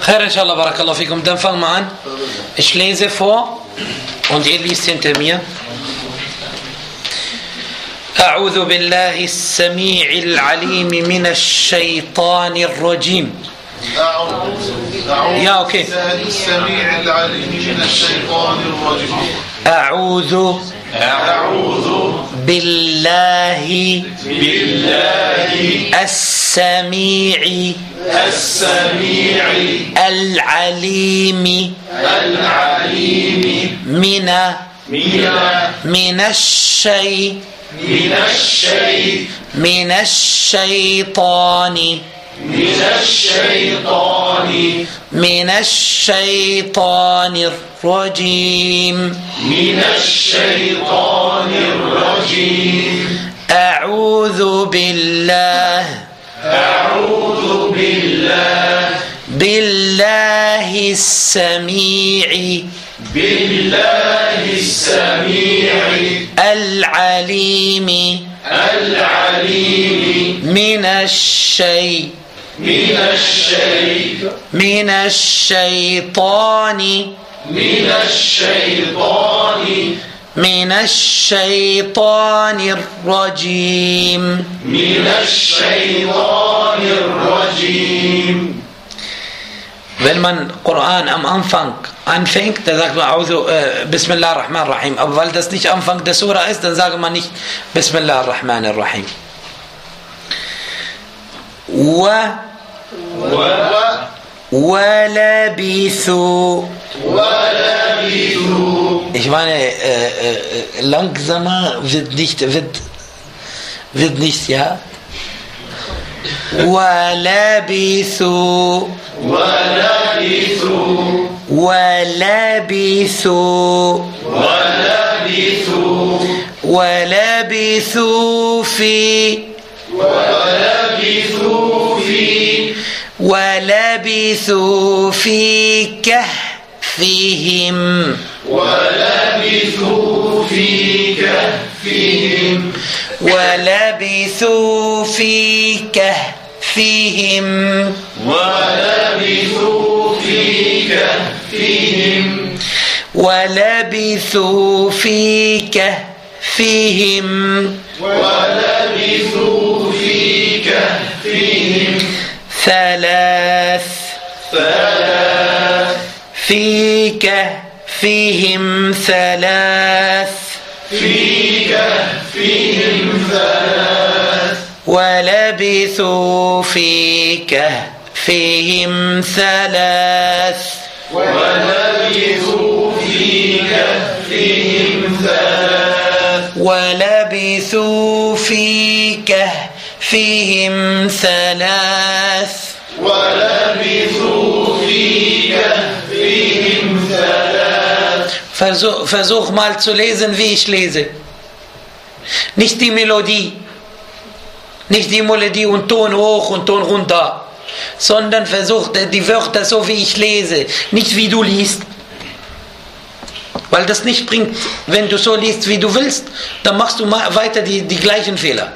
Khair, inshallah, barakallahu fikum. Dann fangen wir an. Ich lese vor und ihr liest hinter mir. أعوذ بالله السميع العليم من الشيطان الرجيم. يا أوكي. السميع العليم من الشيطان الرجيم. أعوذ بالله السميع العليم من الشيطان الرجيم. أعوذ بالله السميع العليم من الشيطان الرجيم. Wenn man Koran am Anfang anfängt, dann sagt man Bismillah ar-Rahman ar-Rahim. Aber weil das nicht Anfang der Surah ist, dann sagt man nicht Bismillah ar-Rahman ar-Rahim. وَلَبِثُوا. Ich meine, langsamer wird nicht, ja? وَلَبِثُوا في كهفهم ثلاث ولبثوا في كهفهم ثلاث Versuch mal zu lesen, wie ich lese. Nicht die Melodie, und Ton hoch und Ton runter, sondern versuch die Wörter so, wie ich lese, nicht wie du liest. Weil das nicht bringt, wenn du so liest, wie du willst, dann machst du weiter die gleichen Fehler.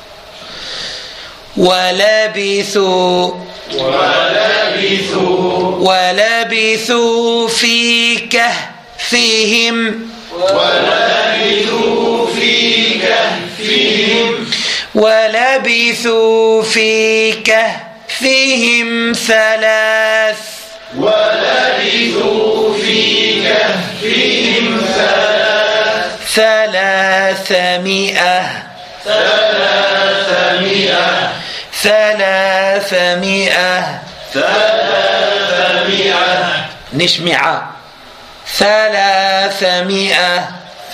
وَلَبِثُوا فِي كهفهم ثلاث ثلاثمائة nicht مئة 300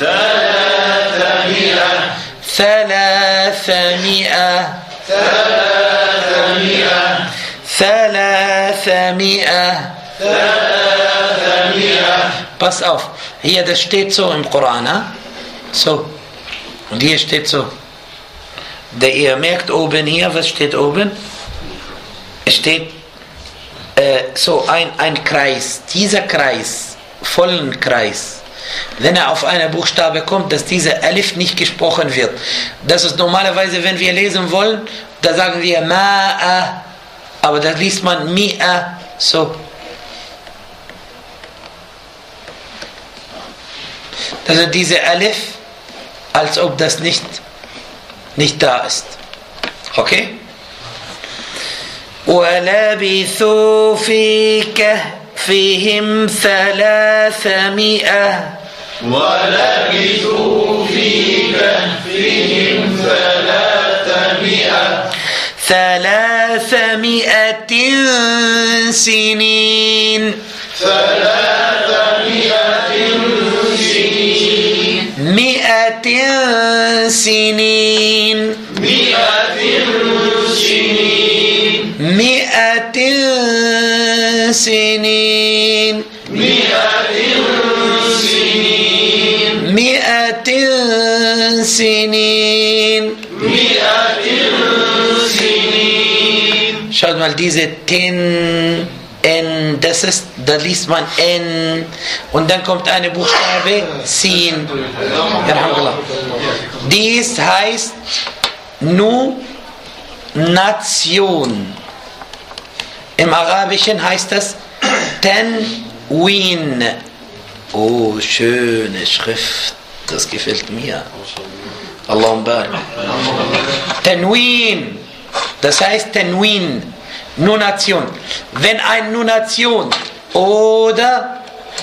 Pass auf, hier das steht so im Koran, so, und hier steht so. Ihr merkt oben hier, was steht oben? Es steht so ein Kreis. Dieser Kreis, vollen Kreis, wenn er auf einen Buchstabe kommt, dass dieser Alif nicht gesprochen wird. Das ist normalerweise, wenn wir lesen wollen, da sagen wir Ma'a, aber da liest man Mi'a, so. Also diese Alif, als ob das nicht da ist. Okay? وَلَبِثُوا فِي كَهْفِهِمْ 300 ولبثوا في كهفهم 300 سنين 100 سنين 100 سنين 100 سنين. Schaut mal, diese Tin, N, da liest man N und dann kommt eine Buchstabe Sin. Dies heißt Nation. Im Arabischen heißt das Tanwin. Oh, schöne Schrift, das gefällt mir. Allahumma barik. Tanwin, das heißt Tanwin, Nunation. Wenn eine Nunation oder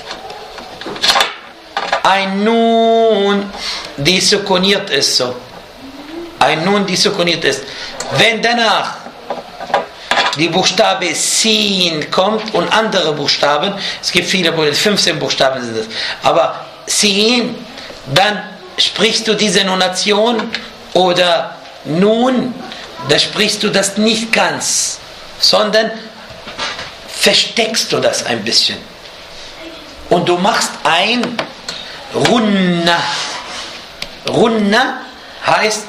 ein Nun, die sukkuniert ist, so. Ein Nun, die sukkuniert ist. Wenn danach die Buchstabe Sin kommt und andere Buchstaben, es gibt viele, 15 Buchstaben sind es, aber Sin, dann sprichst du diese Nunation oder Nun, da sprichst du das nicht ganz, sondern versteckst du das ein bisschen. Und du machst ein Runna. Runna heißt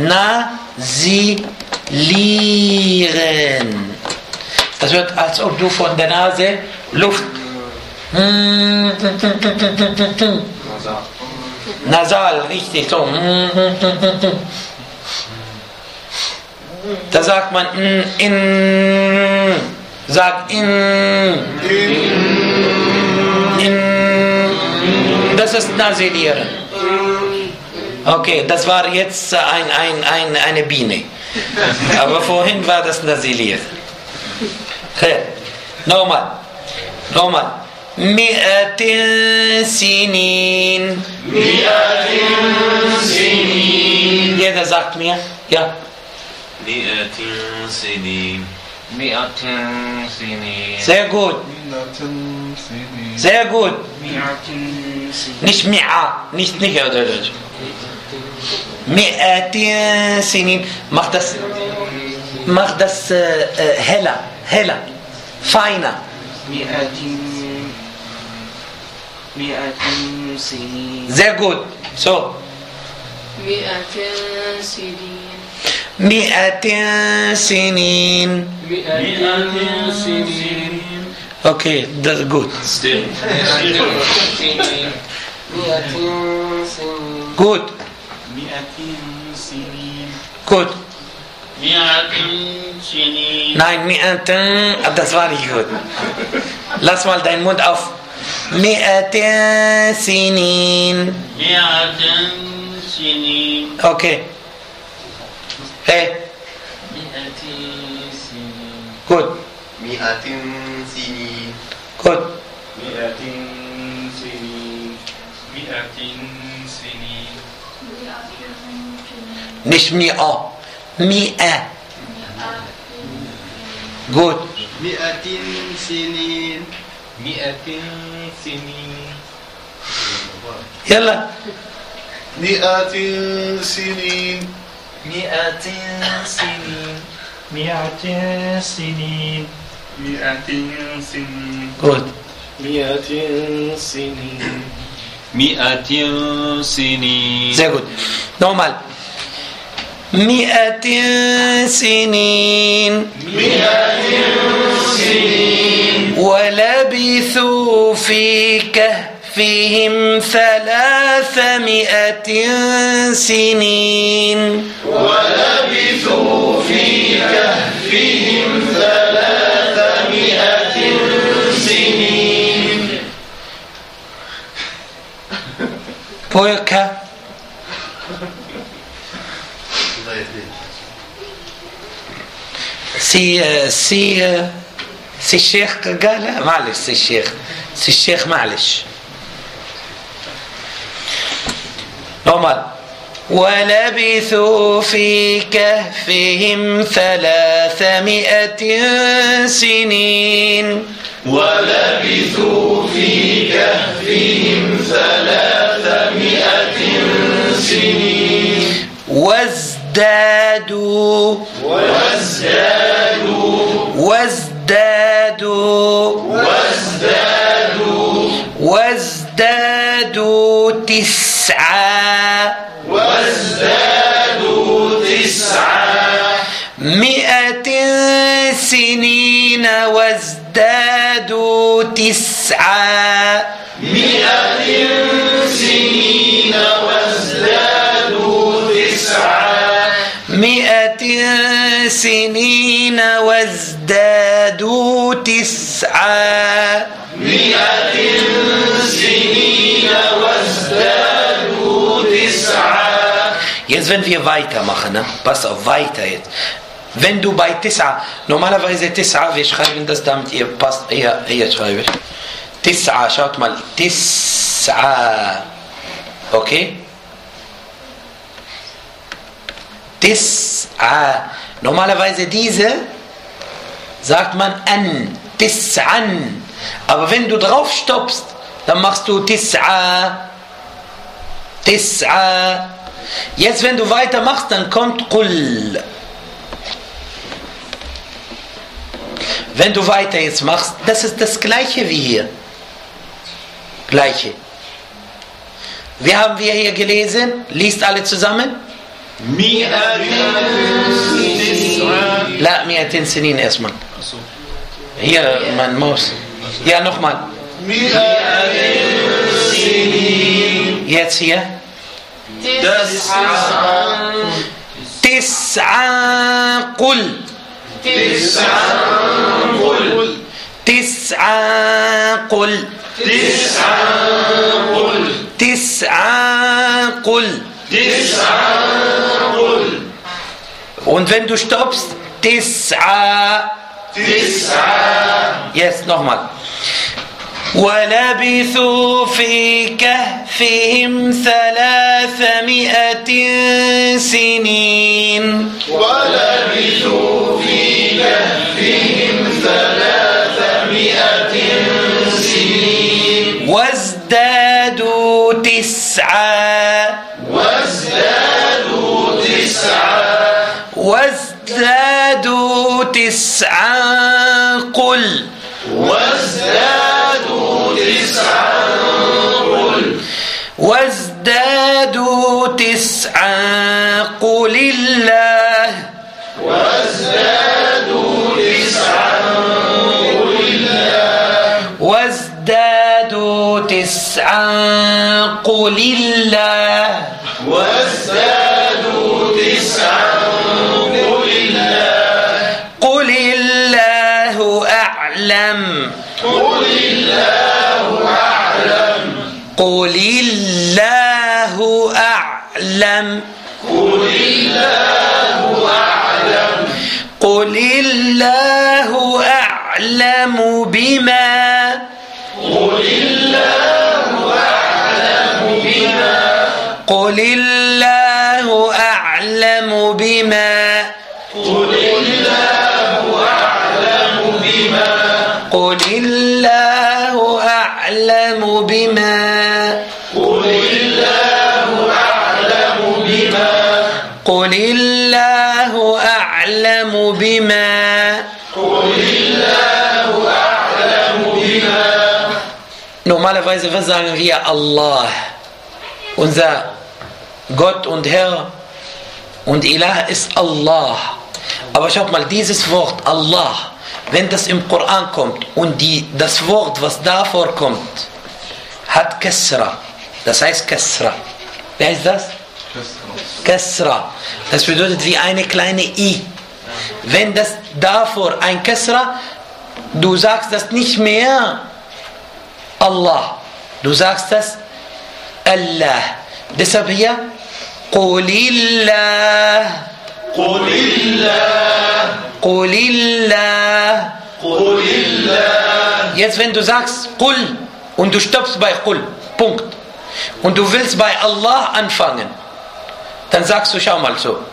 nasilieren. Das wird, als ob du von der Nase Luft nasal, richtig so. Da sagt man sagt das ist nasilieren. Okay, das war jetzt eine Biene. Aber vorhin war das nasiliert. Okay. Nochmal. 100 Sinin. 100 Sinin. Jeder sagt mir, ja. 100 Sinin. 100 Sinin. Sehr gut. Sehr gut. Nicht Mi'a, nicht. 100 Sinin. Mach das heller, feiner. 100 Sinin. Sehr gut. So. 100 Sinin. 100 Sinin. 100 Sinin. Okay, das ist gut. Gut. 100 Sinin. Gut. 100 Sinin. Nein, 100, das war nicht gut. Lass mal deinen Mund auf. 100 Sinin. 100 Sinin. Okay. Hey. 100 Sinin. Gut. 100 Sinin. Gut. 100 Sinin. 100 Sinin. Nicht Mi'a. Mi'a. Gut. 100 Sinin. 100 Sinin. Yalla. 100 سنين 100 سنين 100 سنين 100 سنين Gut. 100 سنين 100 سنين. Sehr gut. Nochmal. 100 سنين. 100 سنين ولبثوا في كهفهم 300 سنين. ولبثوا في كهفهم 300 سنين. فوقها سي الشيخ قال معلش سي الشيخ معلش نعمل. ولبثوا في كهفهم 300 سنين. ولبثوا في كهفهم 300 سنين. وازدادوا 9 100 سنين. وازدادوا 9 100 سنين. وازدادوا 9 100 سنين. وازدادوا 9 100 سنين. وازدادوا 9. Jetzt wenn wir weitermachen, ne? Pass auf, weiter jetzt. Wenn du bei 9, normalerweise 9, wir schreiben das, damit ihr passt, ihr schreibt 9, schaut mal, 9, okay? 9, normalerweise diese sagt man an, 9, aber wenn du drauf stoppst, dann machst du 9. Jetzt wenn du weitermachst, dann kommt Qul. Wenn du weiter jetzt machst, das ist das gleiche wie hier. Gleiche. Wie haben wir hier gelesen? Liest alle zusammen? 100 La, 100 Sinin erstmal. Hier, mein Maus. Ja, nochmal. 100 Sinin. Jetzt hier. 9 قل. 9 قل. 9 قل. 9 قل. 9 قل. Und wenn du stoppst, 9. Jetzt nochmal. ولبثوا في كهفهم 300 سنين. ولبثوا في كهفهم 300 سنين. وازدادوا 9 وازدادوا 9 وازدادوا 9 قل. وازدادوا 9 قل. وازدادوا 9 قل الله. وازدادوا 9 قل الله. وازدادوا 9 قل الله. وازدادوا 9 قل الله. قل الله أعلم. قل الله أعلم. قل الله أعلم. قل الله أعلم. قل الله أعلم بما. قل الله أعلم بما. قل الله أعلم بما. قل الله أعلم بما. قل الله أعلم بما. قل الله أعلم بما. قل الله أعلم بما. قل الله أعلم بما. Normalerweise, was sagen wir? Allah, unser Gott und Herr und Ilah ist Allah. Aber schaut mal, dieses Wort Allah, wenn das im Koran kommt und das Wort, was davor kommt, hat Kasra, das heißt Kasra. Wer ist das? Kasra. Das bedeutet wie eine kleine I. Wenn das davor ein Kasra, du sagst das nicht mehr Allah, du sagst das Allah. deshalb hier قل الله قل الله قل الله قل الله. Jetzt wenn du sagst قل und du stoppst bei قل, Punkt, und du willst bei Allah anfangen, dann sagst du, schau mal so,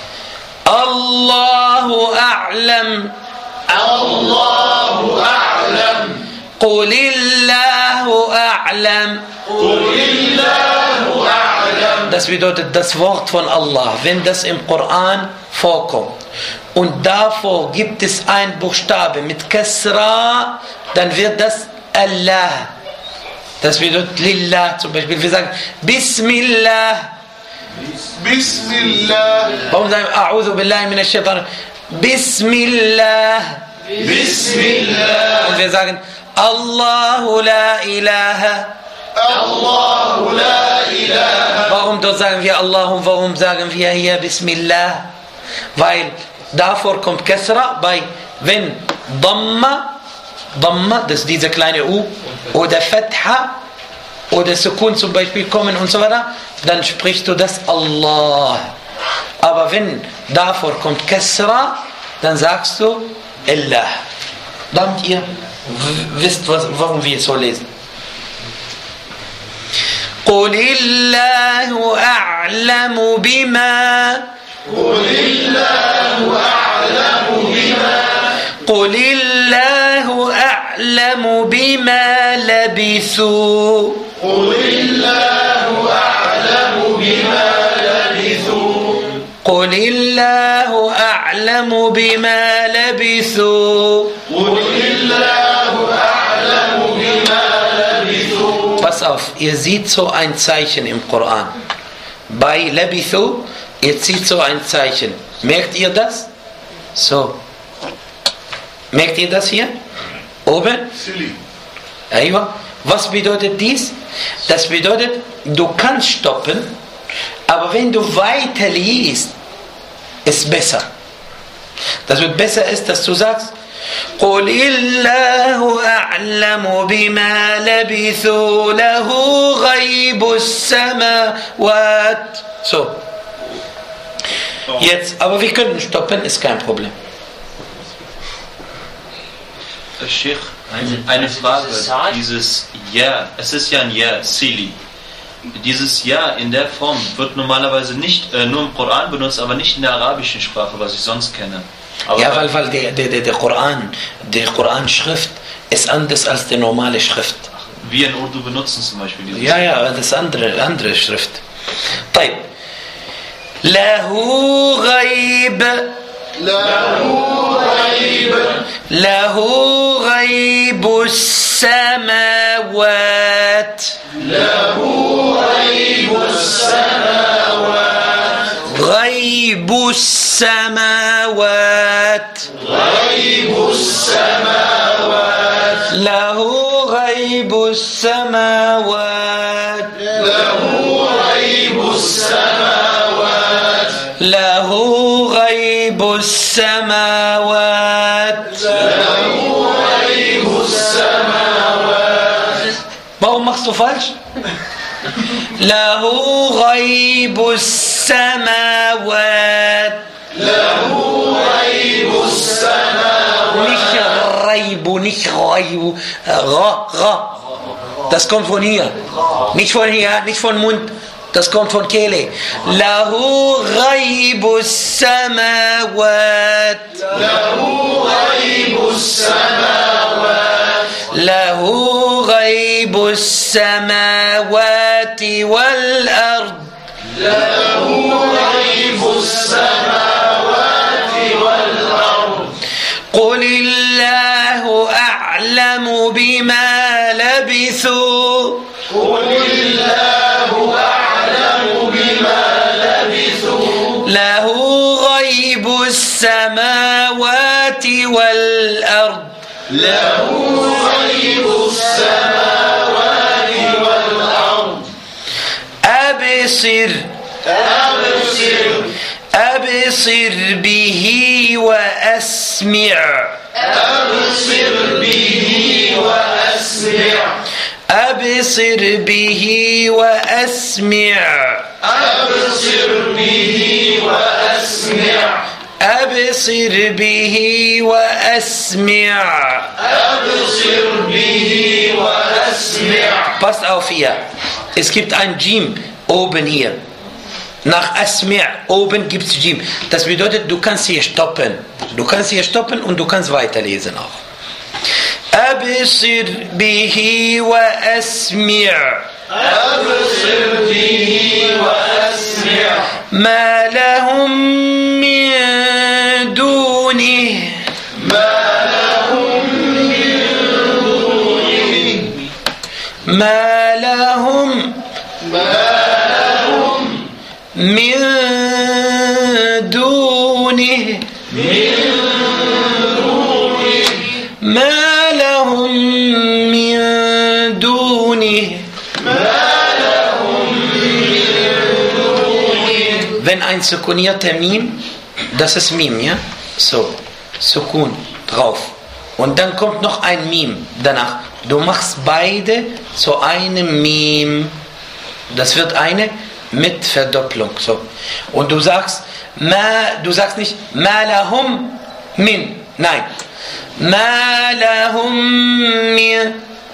Allahu a'lam, Allahu a'lam, قل الله أعلم. قل الله أعلم. Das bedeutet das Wort von Allah, wenn das im Koran vorkommt und davor gibt es ein Buchstabe mit Kasra, dann wird das Allah. Das bedeutet Lillah zum Beispiel. Wir sagen Bismillah. Bismillah. Warum sagen wir A'udhu billahi minash shaitan? Bismillah. Bismillah. Und wir sagen Allahu la ilaha. Allahu la ilaha. Warum dort sagen wir Allah und warum sagen wir hier Bismillah? Weil davor kommt Kasra, wenn Dhamma, das ist diese kleine U, oder Fatha oder Sukun zum Beispiel kommen und so weiter, dann sprichst du das Allah. Aber wenn davor kommt Kasra, dann sagst du Allah. Damit ihr wisst, warum wir es so lesen. قل الله أعلم بما قل الله أعلم بما قل الله أعلم بما لبثوا قل الله أعلم بما لبثوا قل الله أعلم بما لبثوا قل الله أعلم بما لبثوا. Pass auf, ihr seht so ein Zeichen im Koran. Bei Labithu, ihr seht so ein Zeichen. Merkt ihr das? So. Merkt ihr das hier? Oben? Silly. Aywa. Was bedeutet dies? Das bedeutet, du kannst stoppen, aber wenn du weiter liest, ist besser. Das wird besser ist, dass du sagst, قل الله أعلم بما لبثوا له غيب السماوات. So. Jetzt, aber wir können stoppen, ist kein Problem. Sheikh, eine Frage. Dieses Ja, es ist ja ein Ja, Sili. Dieses Ja in der Form wird normalerweise nicht nur im Koran benutzt, aber nicht in der arabischen Sprache, was ich sonst kenne. Aber ja, weil der Koran-Schrift ist anders als die normale Schrift. Wir in Urdu benutzen zum Beispiel dieses Ja, das ist andere Schrift. طيب. له غيب له غيب السماوات له غيب السماوات غيب السماوات غيب السماوات له غيب السماوات له غيب السماوات له غيب السماوات له غيب السماوات. Warum machst du falsch? له غيب السماوات له غيب السماوات. nicht غيب das kommt von hier, nicht von Mund, das kommt von Kehle. له غيب السماوات له غيب السماوات له غيب السماوات والأرض له غيب السماوات والأرض. قل الله أعلم بما لبثوا قل الله أعلم بما لبثوا له غيب السماوات والأرض له غيب السماوات والأرض. أبصر به وأسمع أبصر به وأسمع أبصر به وأسمع أبصر به وأسمع أبصر به وأسمع أبصر به وأسمع. Passt auf hier. Es gibt ein Jim oben hier. Nach Asmi' oben gibt es Jim. Das bedeutet, du kannst hier stoppen. Du kannst hier stoppen und du kannst weiterlesen auch. أبصر به وأسمع أبصر به وأسمع ما لهم من دونه ما لهم من دونه ما لهم من دونه ما لهم من دونه. Wenn ein sukunierter Mim, das ist Mim, ja? So, Sukun drauf. Und dann kommt noch ein Mim danach. Du machst beide zu einem Mim. Das wird eine mit Verdopplung. So. Und du sagst nicht Ma lahum min. Nein. Ma lahum min.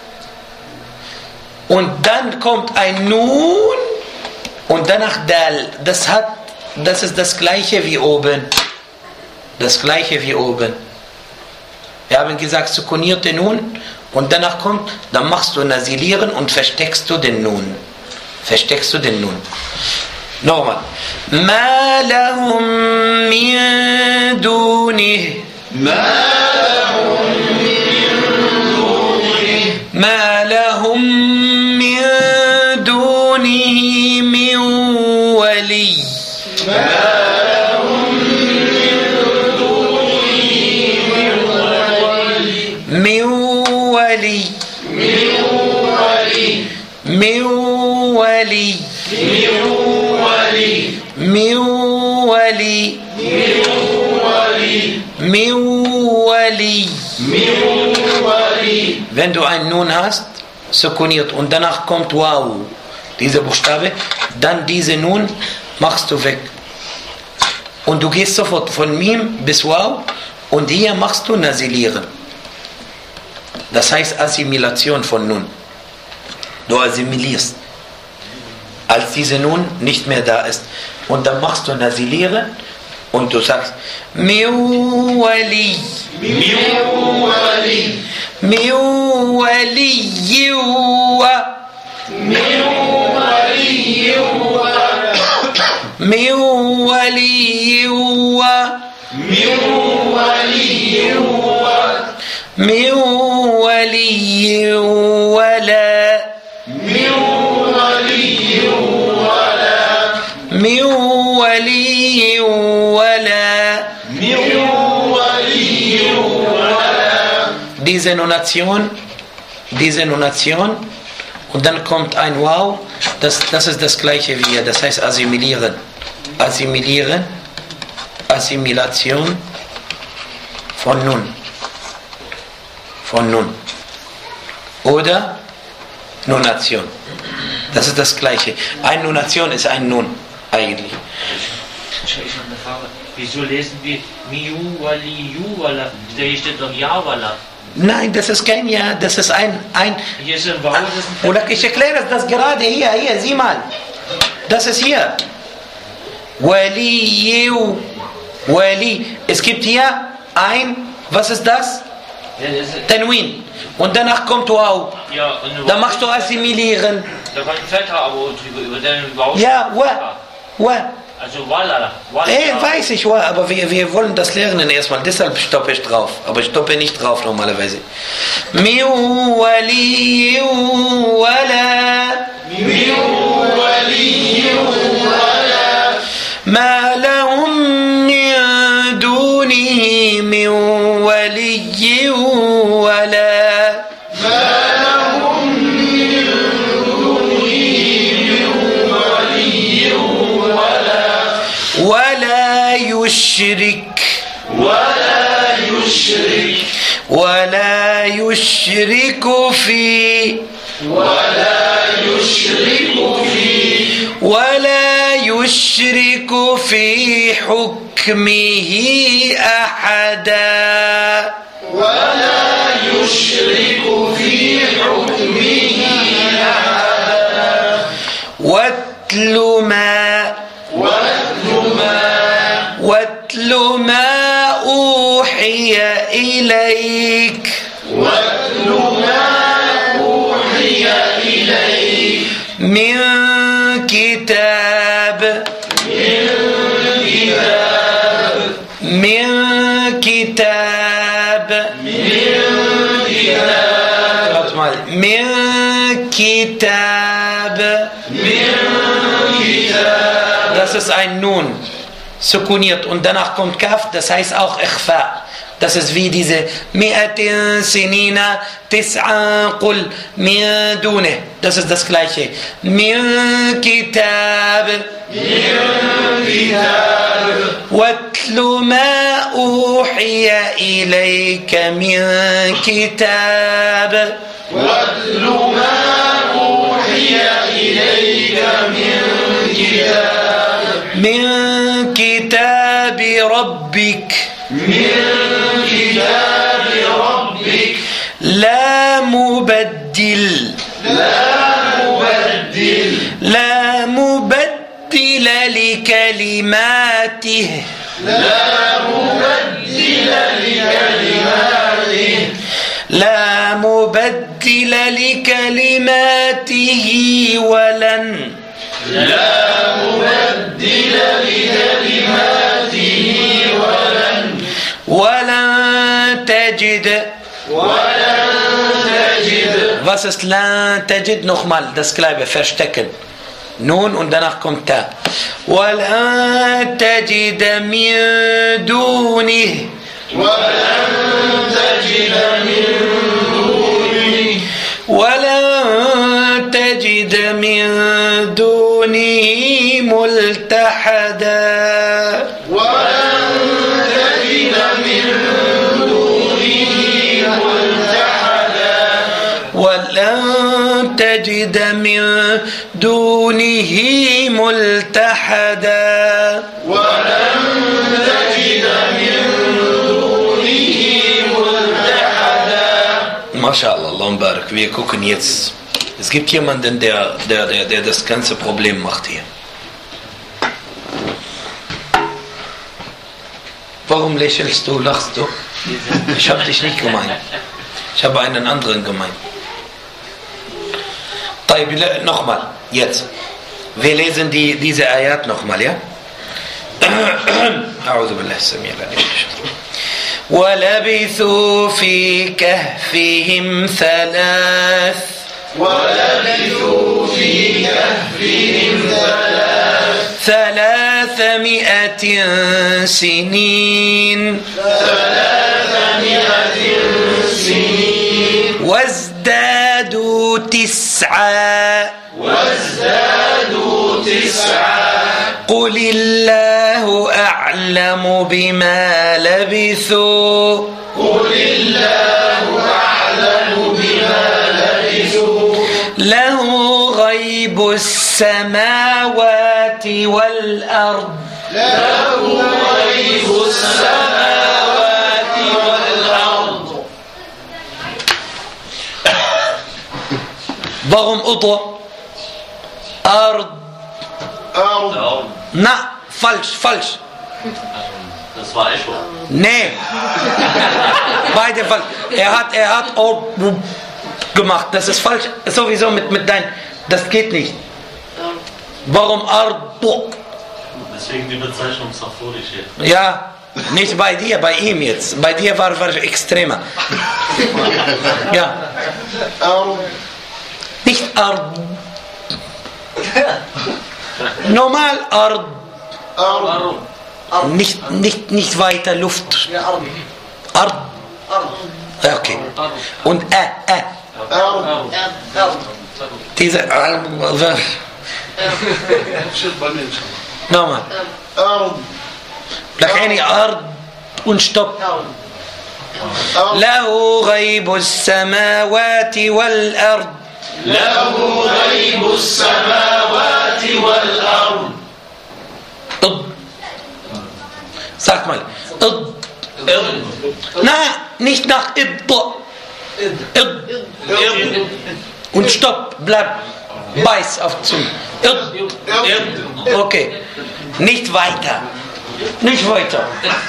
Und dann kommt ein Nun und danach Dal. Das ist das gleiche wie oben. Das gleiche wie oben. Wir haben gesagt, sukunierte Nun und danach kommt, dann machst du Nasilieren und versteckst du den Nun. Nochmal. Ma lahum min dunih. ما لهم من دونه من ولي من ولي من ولي من ولي من ولي. Wenn du ein Nun hast, sukuniert und danach kommt Waw, dieser Buchstabe, dann diese Nun machst du weg. Und du gehst sofort von Mim bis Waw und hier machst du Nasilieren. Das heißt Assimilation von Nun. Du assimilierst, als diese Nun nicht mehr da ist. Und dann machst du Nasilieren und du sagst Miwali. Miwali. Miwali wa. Miwali wa. Miwali wa. Miwali wa. Miwali wala. Miwali wala. Miwali wala. Diese Nunation und dann kommt ein Waw, das ist das gleiche wie hier, das heißt assimilieren. Assimilation von Nun. Oder Nunation. Das ist das gleiche. Eine Nunation ist ein Nun eigentlich. Ich habe eine Frage. Wieso lesen wir Miu Wali Wala? Hier steht doch Yawala. Nein, das ist kein Ja, das ist ein hier ist ein Waw, das ist ein oder ich erkläre das gerade hier, sieh mal. Das ist hier. Wali. Es gibt hier ein, was ist das? Tanwin. Und danach kommt Waw. Ja, dann machst du assimilieren. Da kommt ein Feta aber über den Waw. Ja, wa. Also Wala. Weiß ich, aber wir wollen das lernen erstmal, deshalb stoppe ich drauf. Aber ich stoppe nicht drauf normalerweise. Miu wali wala. Miu wali wala. Ma lahum min dunihi min wali wala. Ma lahum min dunihi min wali wala. ولا يشرك في ولا يشرك في حكمه أحدا. واتل ما أوحي إليك من كتاب Das ist ein Nun, sukuniert, und danach kommt Kaf, das heißt auch Ikhfa. Das ist wie diese Mi'atin Sinina Tis'an Qul Min Dune. Das ist das gleiche. Min Kitab Watlu ma uhiya ilayka min Kitab Min Kitab Rabbik لا مبدل لكلماته ولن تجد. Was ist lan tajid? Nochmal das gleiche, verstecken. Nun und danach kommt ta. ولن تجد من دونه ملتحدا. ولن تجد من دونه ملتحدا. MashaAllah, Allah barak. Wir gucken jetzt. Es gibt jemanden, der das ganze Problem macht hier. Warum lächelst du, lachst du? Ich habe dich nicht gemeint. Ich habe einen anderen gemeint. Nochmal, jetzt. Wir lesen diese Ayat nochmal, ja? أعوذ بالله السميع العليم. ولبثوا في كهفهم 300 سنين وازدادوا 9 قل الله أعلم بما لبثوا له غيب السماوات والأرض Warum Udo? Ard. Na, falsch. Das war Echo. Nee. Beide falsch. Er hat Ord gemacht. Das ist falsch. Sowieso mit dein. Das geht nicht. Warum Ard? Deswegen die Bezeichnung Safuri steht. Ja. Nicht bei dir, bei ihm jetzt. Bei dir war extremer. Ja. Nicht Ard. Normal Ard. Nicht weiter Luft. Ard. Okay. Und Diese nochmal. لكن أرض und stopp. له غيب السماوات والأرض له غيب السماوات والأرض. Sag mal. Na, nicht nach Id. Und stopp, bleib. Beiß auf Zunge. Okay. Nicht weiter. Nicht weiter.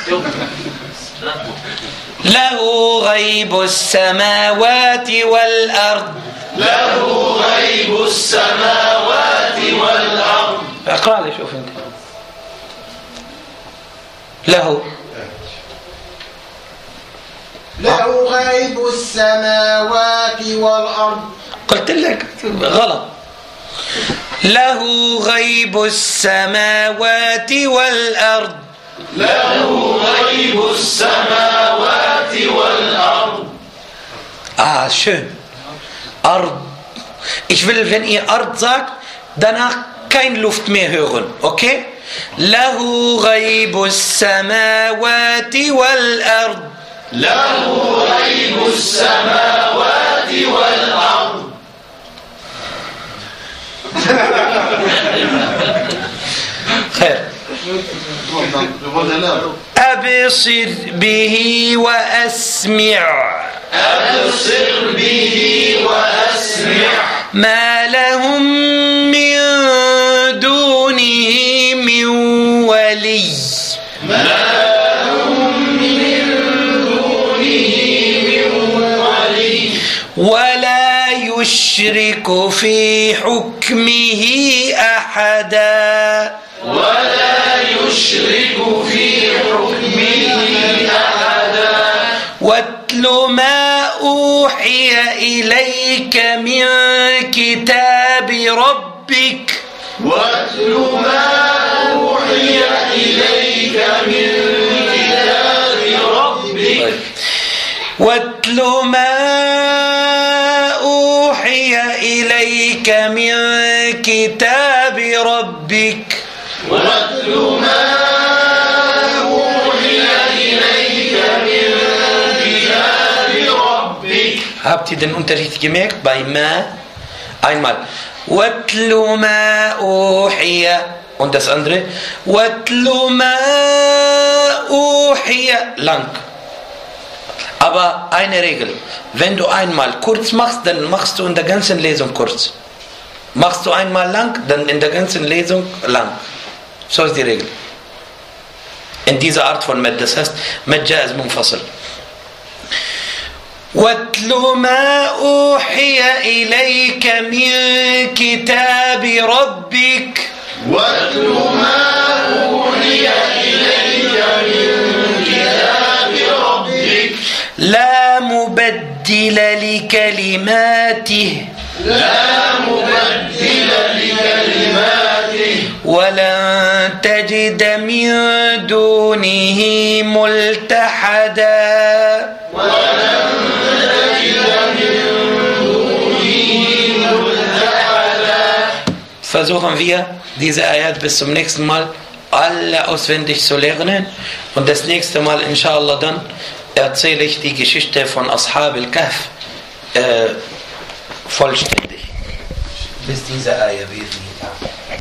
له غيب السماوات والأرض. له غيب السماوات والأرض. اقرأ لي شوف انت. له غيب السماوات والأرض. قلت لك غلط. له غيب السماوات والأرض. له غيب السماوات والأرض. Schön. Ard. Ich will, wenn ihr Ard sagt, danach kein Luft mehr hören, okay? له غيب السماوات والأرض. له غيب السماوات والأرض. خير. أبصر به وأسمع. أبصر به وأسمع. ما لهم من دونه من ولي. ما لهم من دونه من ولي. ولا يشرك في حكمه أحدا. ولا يشرك في حكمه أحدا. واتل ما أوحي إليك من كتاب ربك. واتل ما أوحي إليك من كتاب ربك. واتل ما أوحي إليك من كتاب ربك. واتل ما أوحي إليك من كتاب ربك. Habt ihr den Unterschied gemerkt? Bei Ma einmal واتل ما أوحي und das andere واتل ما أوحي lang. Aber eine Regel, wenn du einmal kurz machst, dann machst du in der ganzen Lesung kurz. Machst du einmal lang, dann in der ganzen Lesung lang. So ist die Regel. In dieser Art von Mad, das heißt Mad Jaiz Munfasil. واتل ما أوحي إليك من كتاب ربك. واتل ما أوحي إليك من كتاب ربك. لا مبدل لكلماته. لا مبدل لكلماته. ولن تجد من دونه ملتحدا. ولن تجد من دونه ملتحدا. Versuchen wir, diese Ayat bis zum nächsten Mal alle auswendig zu lernen. Und das nächste Mal, inshallah, dann erzähle ich die Geschichte von Ashab al-Kahf vollständig. Bis diese Ayat.